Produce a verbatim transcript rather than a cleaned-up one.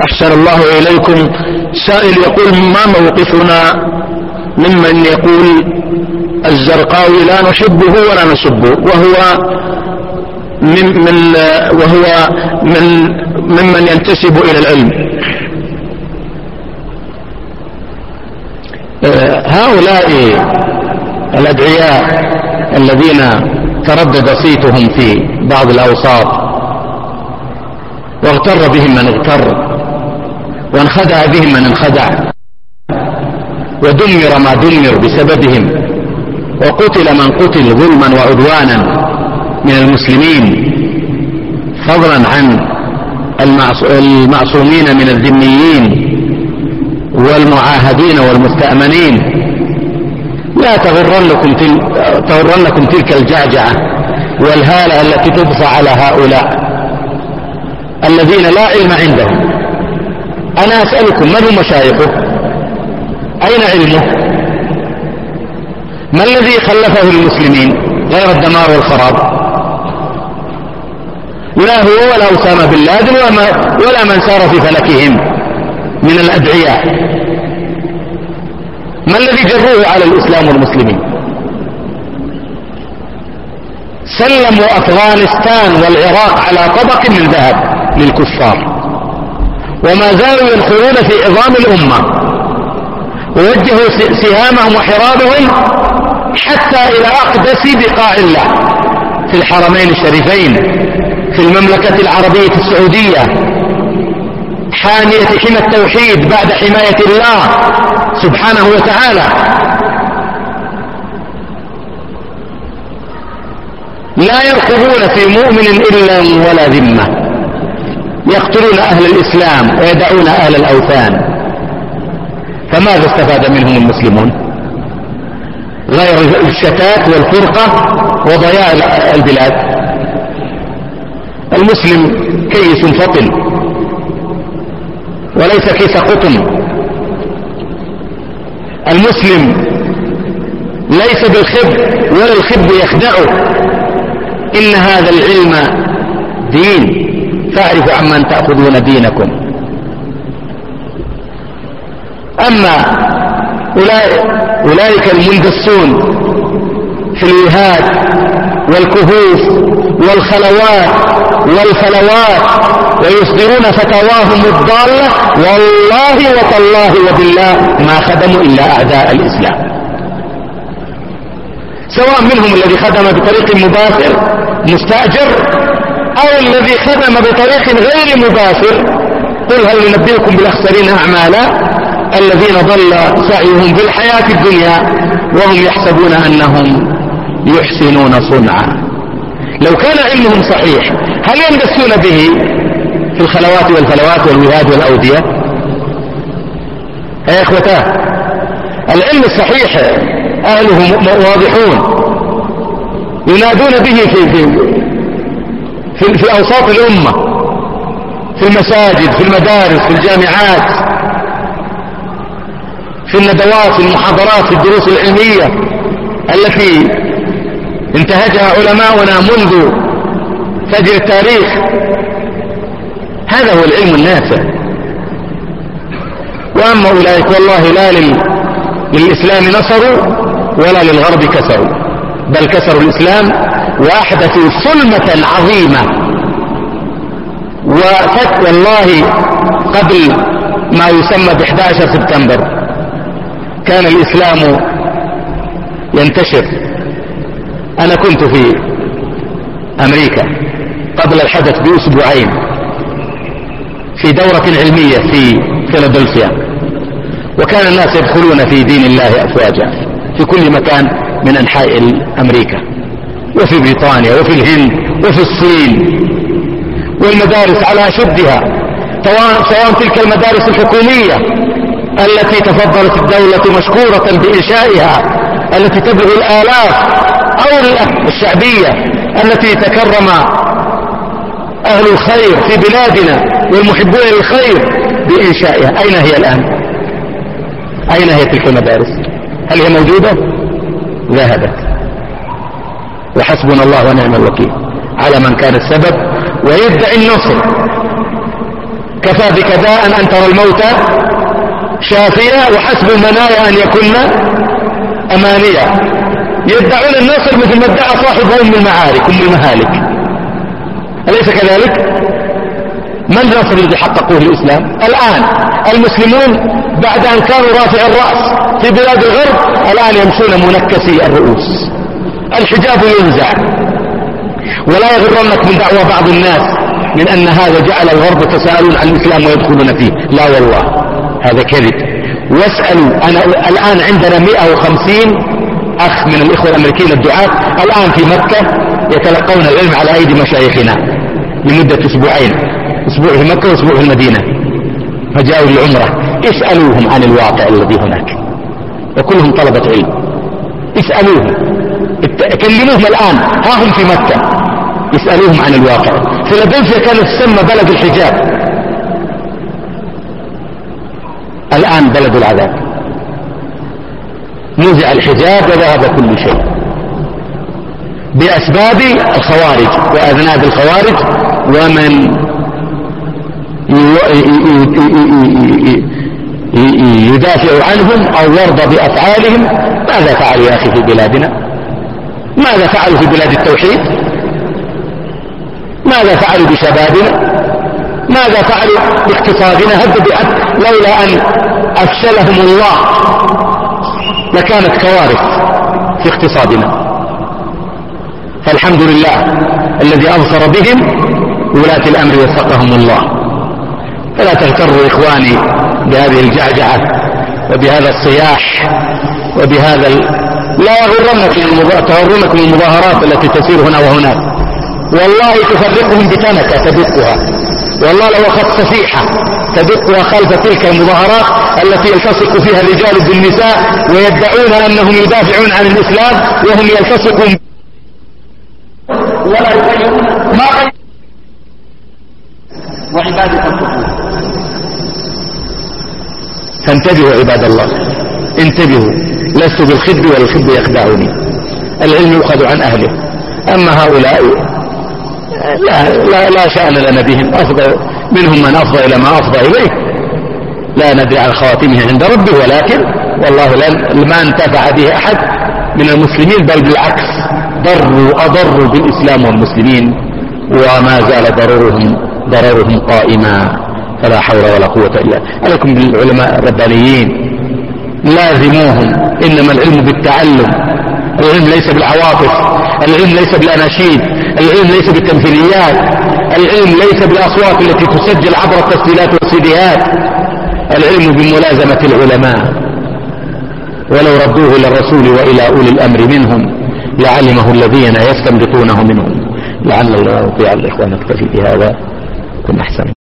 أحسن الله إليكم. سائل يقول: ما موقفنا ممن يقول الزرقاوي لا نحبه ولا نسبه، وهو من من وهو من ممن ينتسب إلى العلم؟ هؤلاء الأدعياء الذين تردد صيتهم في بعض الأوساط واغتر بهم من اغتر وانخدع بهم من انخدع ودمر ما دمر بسببهم وقتل من قتل ظلما وعدوانا من المسلمين، فضلا عن المعصومين من الذميين والمعاهدين والمستأمنين، لا تغرنكم, تل... تغرنكم تلك الجعجعة والهالة التي تدفع على هؤلاء الذين لا علم عندهم. أنا أسألكم: من هم مشايخه؟ أين علمه؟ ما الذي خلفه للمسلمين غير الدمار والخراب؟ لا هو ولا أسامة بن لادن ولا من سار في فلكهم من الأدعياء. ما الذي جروه على الإسلام والمسلمين؟ سلموا أفغانستان والعراق على طبق من ذهب للكفار، وما زالوا ينخرون في عظام الأمة ووجهوا سهامهم وحرابهم حتى إلى أقدس بقاع الله في الحرمين الشريفين، في المملكة العربية السعودية، حامية حمى التوحيد بعد حماية الله سبحانه وتعالى. لا يرقبون في مؤمن إلا ولا ذمة، يقتلون أهل الإسلام ويدعون أهل الأوثان. فماذا استفاد منهم المسلمون غير الشتات والفرقة وضياع البلاد؟ المسلم كيس فطن وليس كيس قطن. المسلم ليس بالخب ولا الخب يخدعه. إن هذا العلم دين، فاعرفوا عمن تأخذون دينكم. أما أولئك المندسون في الوهاد والكهوف والخلوات والفلوات ويصدرون فتاواهم الضالة، والله وتالله وبالله ما خدموا إلا أعداء الإسلام، سواء منهم الذي خدم بطريق مباشر مستأجر أو الذي خدم بطريق غير مباشر. قل هل ننبئكم بالأخسرين أعمالا الذين ضل سعيهم في الحياة الدنيا وهم يحسبون أنهم يحسنون صنعا. لو كان علمهم صحيح هل يندسون به في الخلوات والفلوات والوهاد والأودية؟ يا إخوتاه، العلم الصحيح أهله واضحون ينادون به في, في, في, في أوساط الأمة، في المساجد، في المدارس، في الجامعات، في الندوات، في المحاضرات، في الدروس العلمية التي انتهجها علماؤنا منذ فجر التاريخ. هذا هو العلم النافع. وأما أولئك والله لا للإسلام نصروا ولا للغرب كسروا، بل كسروا الإسلام وأحدثوا ظلمة عظيمة. وفت والله قبل ما يسمى ب إحدى عشر سبتمبر كان الإسلام ينتشر. أنا كنت في أمريكا قبل الحدث بأسبوعين في دورة علمية في فيلادلفيا، وكان الناس يدخلون في دين الله أفواجا في كل مكان من أنحاء أمريكا وفي بريطانيا وفي الهند وفي الصين، والمدارس على أشدها، سواء تلك المدارس الحكومية التي تفضلت الدولة مشكورة بإنشائها التي تبلغ الآلاف، أو الشعبية التي تكرم أهل الخير في بلادنا والمحبون للخير بإنشائها. أين هي الآن؟ أين هي تلك المدارس؟ هل هي موجودة؟ ذهبت. وحسبنا الله ونعم الوكيل على من كان السبب ويدعي النصر كفى بك داء أن ترى الموت شافيا وحسب المنايا أن يكن أمانيا. يدعون النصر مثل ما ادعى صاحب أم المعارك أم المهالك، أليس كذلك؟ ما النصر الذي حققوه الإسلام؟ الآن المسلمون بعد أن كانوا رافع الرأس في بلاد الغرب الآن يمشون منكسي الرؤوس، الحجاب ينزع. ولا يغرنك من دعوى بعض الناس من أن هذا جعل الغرب يتساءلون عن الإسلام ويدخلون فيه، لا والله هذا كذب. واسألوا، أنا الآن عندنا مئة وخمسين أخ من الإخوة الأمريكيين الدعاة الآن في مكة يتلقون العلم على أيدي مشايخنا لمدة أسبوعين، أسبوع في مكة وأسبوع في المدينة، فجاءوا للعمرة. اسألوهم عن الواقع الذي هناك، وكلهم طلبة علم. اسألوهم، كلموهم الآن، ها هم في مكة، اسألوهم عن الواقع. فيلادلفيا كانت تسمى بلد الحجاب، الآن بلد العذاب. نزع الحجاب وذهب كل شيء بأسباب الخوارج وأذناب الخوارج ومن يدافع عنهم أو يرضى بأفعالهم. ماذا فعلوا يا أخي في بلادنا؟ ماذا فعلوا في بلاد التوحيد؟ ماذا فعلوا بشبابنا؟ ماذا فعلوا باقتصادنا؟ هددوا لولا أن أفشلهم الله لكانت كوارث في اقتصادنا. فالحمد لله الذي أبصر بهم ولاة الأمر وفقهم الله. فلا تغتروا إخواني بهذه الجعجعة وبهذا الصياح وبهذا ال... لا يغرنكم المظاهرات التي تسير هنا وهناك، والله تفرقهم بتنكة تدقها، والله لو أخذت صفيحة تدقها خلف تلك المظاهرات التي يلتصق فيها الرجال بالنساء ويدعون أنهم يدافعون عن الإسلام وهم يلتصقون ولا يبينون ما غير وعبادة الكفور. فانتبهوا عباد الله، انتبهوا، لست بالخد ولا الخد يخدعني. العلم يؤخذ عن أهله، أما هؤلاء لا, لا, لا شأن لنا بهم، أفضل منهم من أفضى إلى ما أفضى إليه، لا ندري عن خواتمه عند ربه، ولكن والله ما انتفع به أحد من المسلمين، بل بالعكس ضروا أضروا بالإسلام والمسلمين، وما زال ضررهم ضررهم قائما. فلا حول ولا قوة إلا. عليكم بالعلماء الربانيين، لازموهم، إنما العلم بالتعلم، العلم ليس بالعواطف، العلم ليس بالأناشيد، العلم ليس بالتمثيليات، العلم ليس بالأصوات التي تسجل عبر التسجيلات والسيديات، العلم بملازمة العلماء. ولو ردوه إلى الرسول وإلى أولي الأمر منهم لعلمه الذين يستنبطونه منهم. لعل الله يطيع الإخوان. نكتفي بهذا كن أحسن.